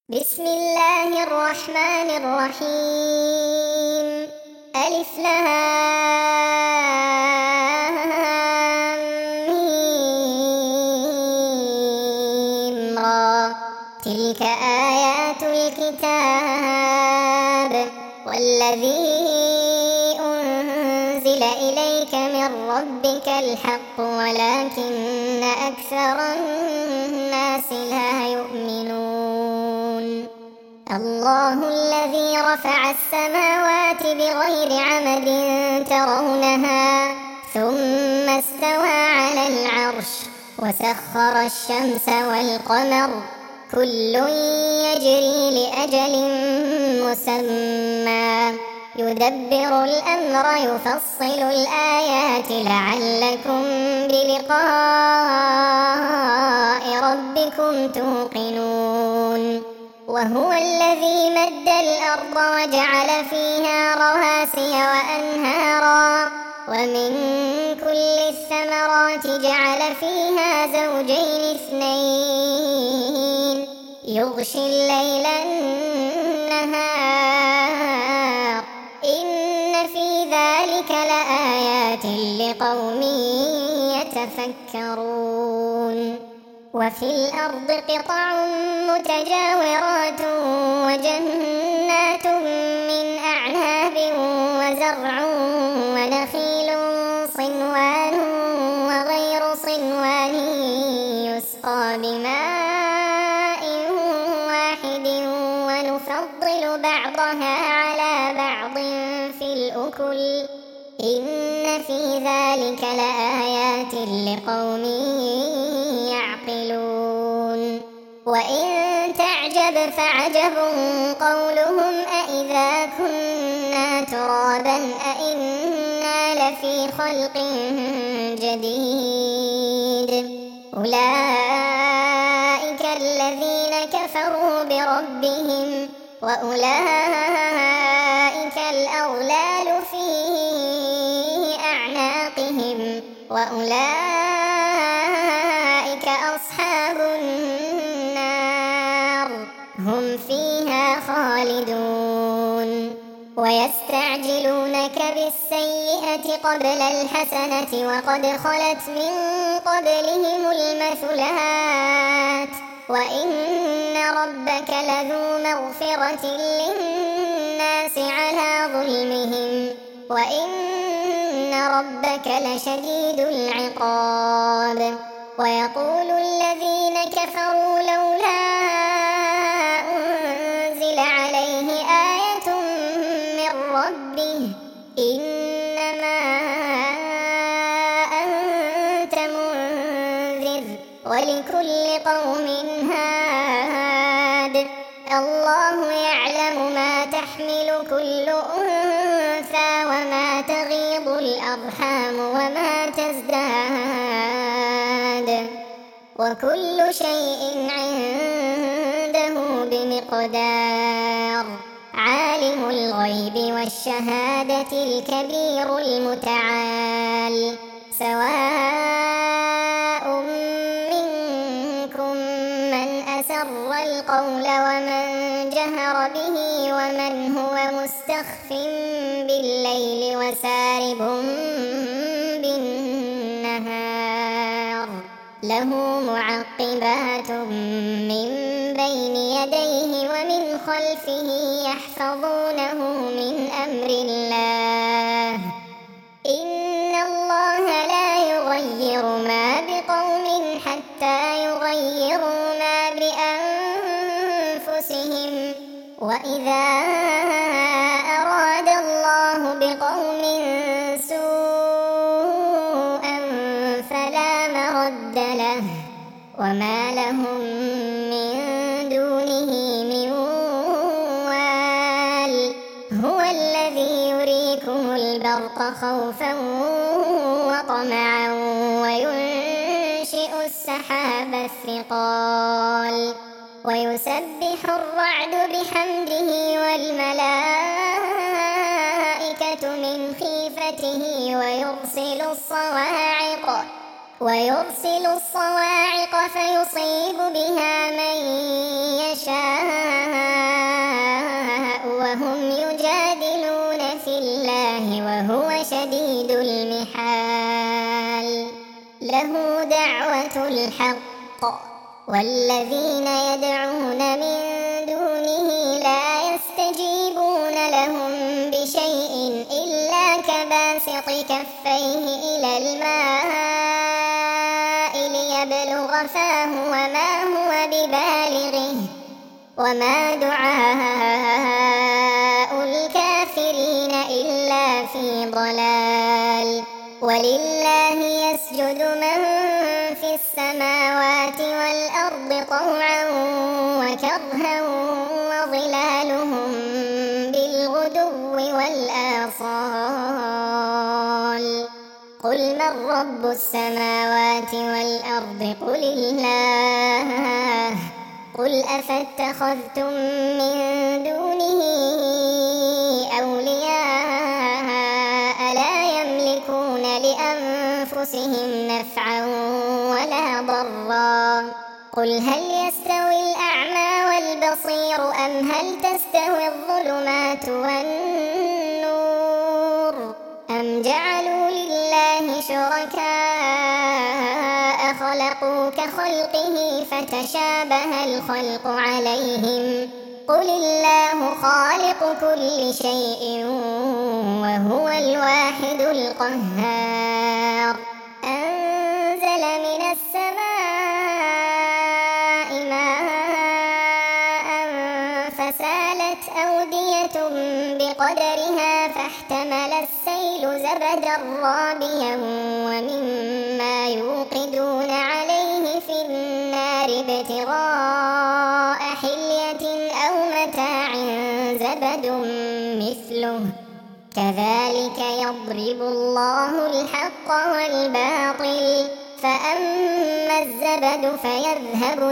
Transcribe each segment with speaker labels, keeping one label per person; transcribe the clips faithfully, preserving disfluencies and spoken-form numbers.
Speaker 1: بسم الله الرحمن الرحيم. ألف لام ميم را. تلك آيات الكتاب والذي أنزل إليك من ربك الحق ولكن أكثر الناس لا يؤمنون. الله الذي رفع السماوات بغير عمد ترونها ثم استوى على العرش وسخر الشمس والقمر كل يجري لأجل مسمى يدبر الأمر يفصل الآيات لعلكم بلقاء ربكم توقنون. وهو الذي مد الأرض وجعل فيها رواسي وأنهارا ومن كل الثمرات جعل فيها زوجين اثنين يغشي الليل النهار إن في ذلك لآيات لقوم يتفكرون. وفي الأرض قطع متجاورات وجنات من أعناب وزرع ونخيل صنوان وغير صنوان يسقى بماء واحد ونفضل بعضها على بعض في الأكل إن في ذلك لآيات لقوم يعقلون. وإن تعجب فعجب قولهم أإذا كنا ترابا أإنا لفي خلق جديد أولئك الذين كفروا بربهم وأولئك الأغلال في أعناقهم وأولئك أصحاب النار هم فيها خالدون. ويستعجلونك بالسيئة قبل الحسنة وقد خلت من قبلهم المثلات وإن ربك لذو مغفرة للناس على ظلمهم وإن ربك لشديد العقاب. ويقول الذين كفروا لولا أنزل عليه آية من ربه إنما أنت منذر ولكل قوم هاد الله يعلم ما تحمل كل أنثى وما تغيض الأرحام وما تزداد وكل شيء عنده بمقدار. عالم الغيب والشهادة الكبير المتعال سواء منكم من أسر القول ومن جهر به ومن هو مستخف بالليل وسارب بالنهار له معقبات من بين يديه ومن خلفه يحفظونه من أمر الله إن الله لا يغير ما بقوم حتى يغيروا ما بأنفسهم وإذا أراد الله بقوم سوءا فلا مرد له وما لهم من دونه من وال. هو الذي يريكم البرق خوفا وطمعا وينشئ السحاب الثقال ويسبح الرعد بحمده والملائكة من خيفته ويرسل الصواعق ويرسل الصواعق فيصيب بها من يشاء وهم يجادلون في الله وهو شديد المحال له دعوة الحق والذين يدعون من دونه لا يستجيبون لهم بشيء إلا كباسط كفيه إلى الماء ليبلغ فاه وما هو ببالغه وما دعاء الكافرين إلا في ضلال ولله يسجد من في السماوات والأرض طوعا وكرها وظلالهم بالغدو والآصال قل من رب السماوات والأرض قل الله قل أفاتخذتم من دونه أولياء لا يملكون لأنفسهم نفعا ولا ضرا قل هل يستوي الأعمى والبصير أم هل تستوي الظلمات والنور أم جعلوا لله شركاء خلقوا كخلقه فتشابه الخلق عليهم قل الله خالق كل شيء وهو الواحد القهار أنزل من السماء ماء فسالت أودية بقدرها فاحتمل السيل زبدا رابيا ومما يوقدون عليه في النار ابتغاء حلية أو متاع زبد مثله كذلك يضرب الله الحق والباطل فأما الزبد فيذهب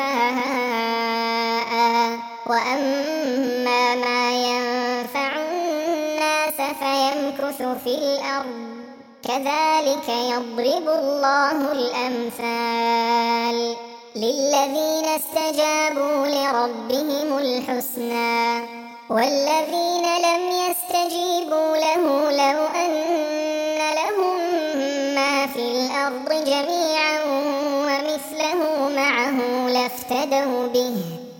Speaker 1: جفاء وأما ما ينفع الناس فيمكث في الأرض كذلك يضرب الله الأمثال للذين استجابوا لربهم الحسنى والذين لم يستجيبوا له لو أن لهم ما في الأرض جميعا ومثله معه لافتدوا به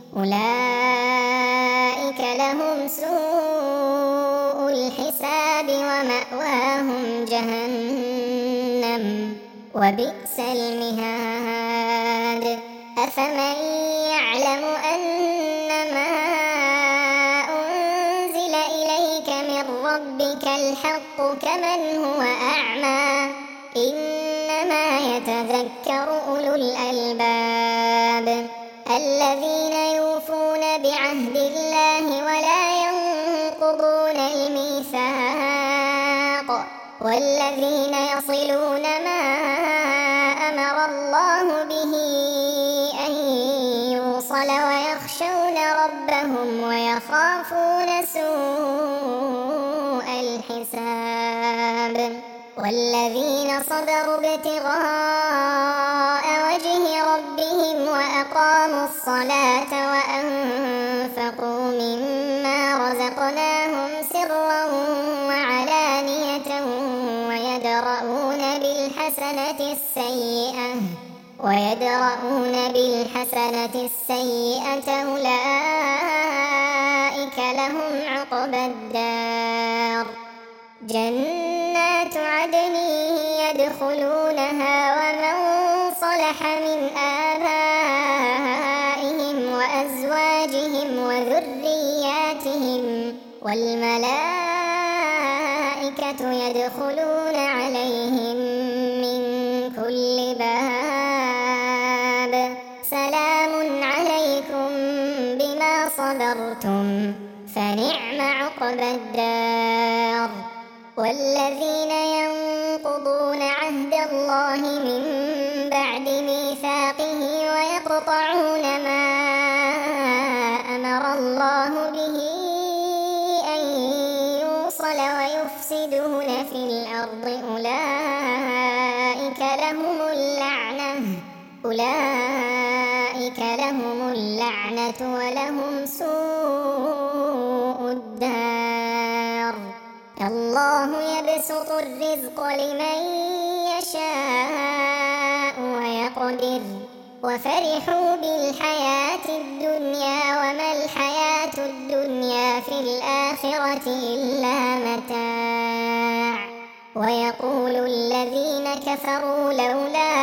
Speaker 1: أولئك لهم سوء الحساب ومأواهم جهنم وبئس المهاد أفمن يعلم أنما أنزل إليك من ربك الحق كمن هو أعمى إنما يتذكر أولو الألباب الذين يوفون بعهد الله ولا ينقضون الميثاق والذين يصلون ما أمر الله به أن يوصل ويخشون ربهم ويخافون سوء الحساب والذين صبروا ابتغاء وجه ربهم وأقاموا الصلاة وأنفقوا مما رزقناهم سرا وعلانية ويدرؤون بالحسنة السيئة ويدرؤون بالحسنة السيئة أولئك لهم عقبى الدار جنات عدن يدخلونها ومن صلح من آبائهم وأزواجهم وذرياتهم والملائكة يدخلون عليهم من كل باب سلام عليكم بما صبرتم فنعم عقبى الدار والذين ينقضون عهد الله من بعد ميثاقه ويقطعون ما أمر الله به أن يوصل ويفسدون في الأرض أولئك لهم اللعنة أولئك لهم اللعنة ولهم سوء الدار الله يبسط الرزق لمن يشاء ويقدر وفرحوا بالحياة الدنيا وما الحياة الدنيا في الآخرة إلا متاع ويقول الذين كفروا لولا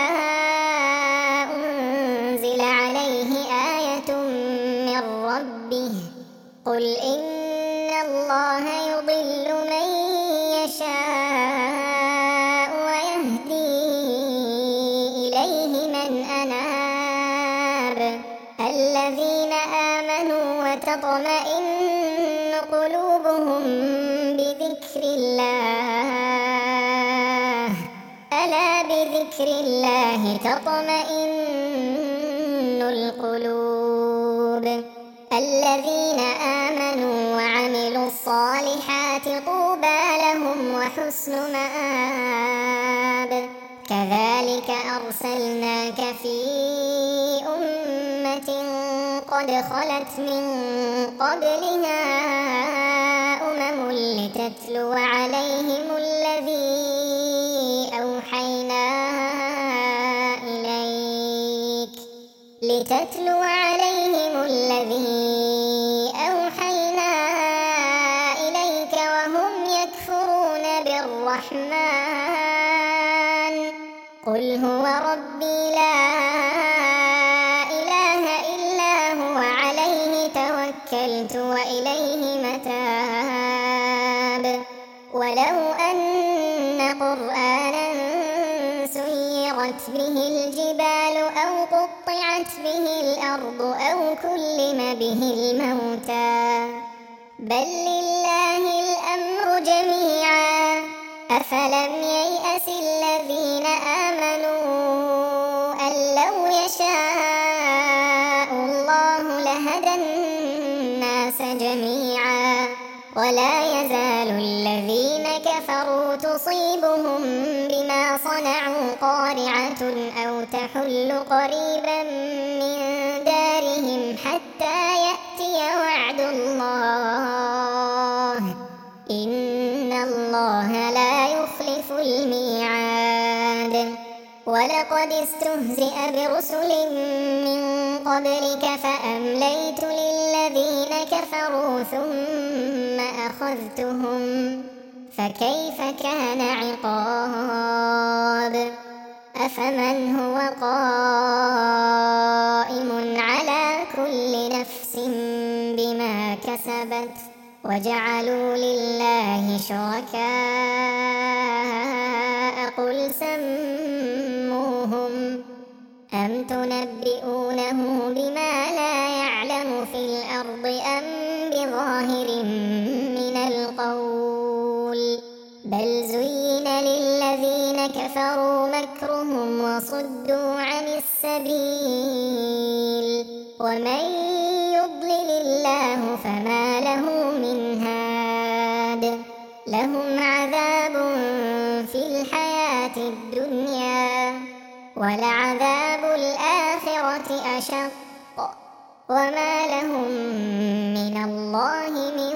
Speaker 1: أنزل عليه آية من ربه قل إن الله يضل من يشاء ويهدي إليه من أناب الذين آمنوا وتطمئن قلوبهم بذكر الله ألا بذكر الله تطمئن القلوب الذين آمنوا وعملوا الصالحات طوبى لهم وحسن مآب كذلك أرسلناك في أمة قد خلت من قبلها أمم لتتلو عليهم الذي أوحينا إليك لتتلو عليهم الذي أوحينا إليك وهم يكفرون بالرحمن قل هو ربي لا إله إلا هو عليه توكلت وإليه متاب ولو أن قرآنا سيرت به الجبال أو قطعت به الأرض أو كلم به الموتى بل لله الأمر جميعا أفلم ييأس الذين آمنوا أن لو يشاء الله لهدى الناس جميعا ولا يزال الذين كفروا تصيبهم بما صنعوا قارعة أو تحل قريبا من دارهم حتى يأتي وعد الله إن الله لا يخلف الميعاد ولقد استهزئ برسل من قبلك فأمليت للذين كفروا ثم أخذتهم فكيف كان عقاب أفمن هو قائم على كل نفس بما كسبت وجعلوا لله شركاء قل سموهم أم تنبئونه بما لا يعلم في الأرض أم بظاهر من القول بل زين للذين كفروا مكرهم وصدوا عن السبيل ومن يضلل الله فما له من هاد لهم عذاب في الحياة الدنيا ولعذاب الآخرة أشق وما لهم من الله من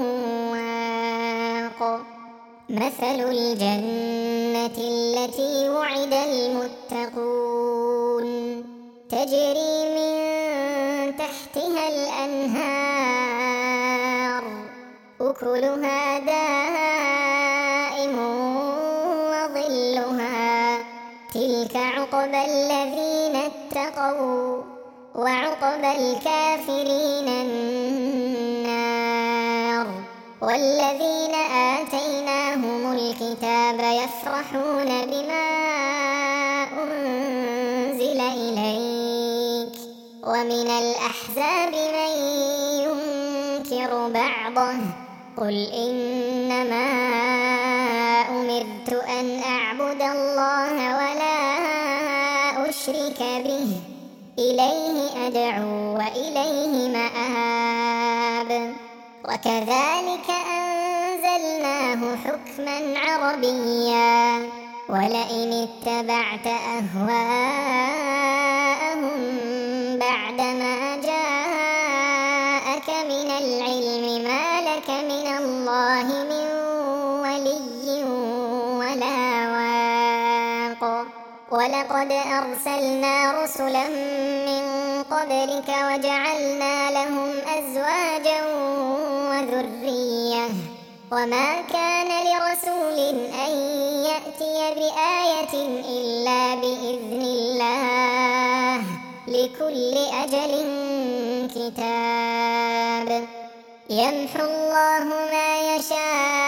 Speaker 1: واق مثل الجنة التي وعد المتقون تجري من تحتها الأنهار أكلها دائم وظلها تلك عقبى الذين اتقوا وعقبى الكافرين النار والذين آتيناهم الكتاب يفرحون بما أنزل إليك ومن الأحزاب من ينكر بعضه قل إنما أمرت أن أعبد الله ولا أشرك به إليه أدعو وإليه مآب وكذلك أنزلناه حكما عربيا ولئن اتبعت أهواءهم بعدما جاءك من العلم ما لك من الله من ولي ولا واق ولقد أرسلنا رسلا من قبلك وجعلنا لهم أزواجا وذرية وما كان لرسول أن يأتي بآية إلا بإذن الله لكل أجل كتاب يمحو الله ما يشاء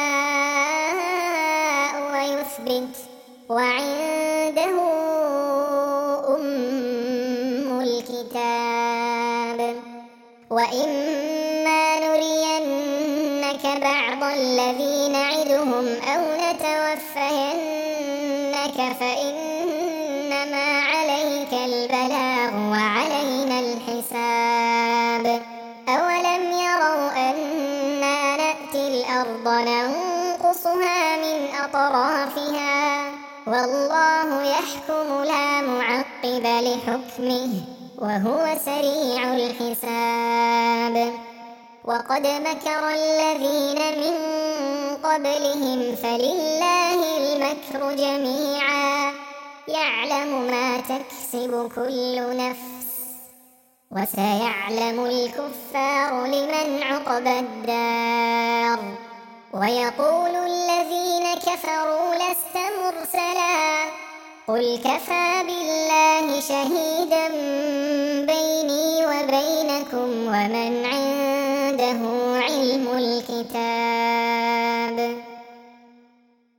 Speaker 1: ويثبت وعنده أم الكتاب وإما نرينك بعض الذي نعدهم أو نتوفينك فإنما عليك البلاغ وعلينا الحساب أولم يروا أنا نأتي الأرض ننقصها من أطرافها والله يحكم لا معقب لحكمه وهو سريع الحساب وقد مكر الذين من قبلهم فلله المكر جميعا يعلم ما تكسب كل نفس وسيعلم الكفار لمن عقبى الدار ويقول الذين كفروا لست مرسلا قل كفى بالله شهيدا بيني وبينكم ومن عنده علم الكتاب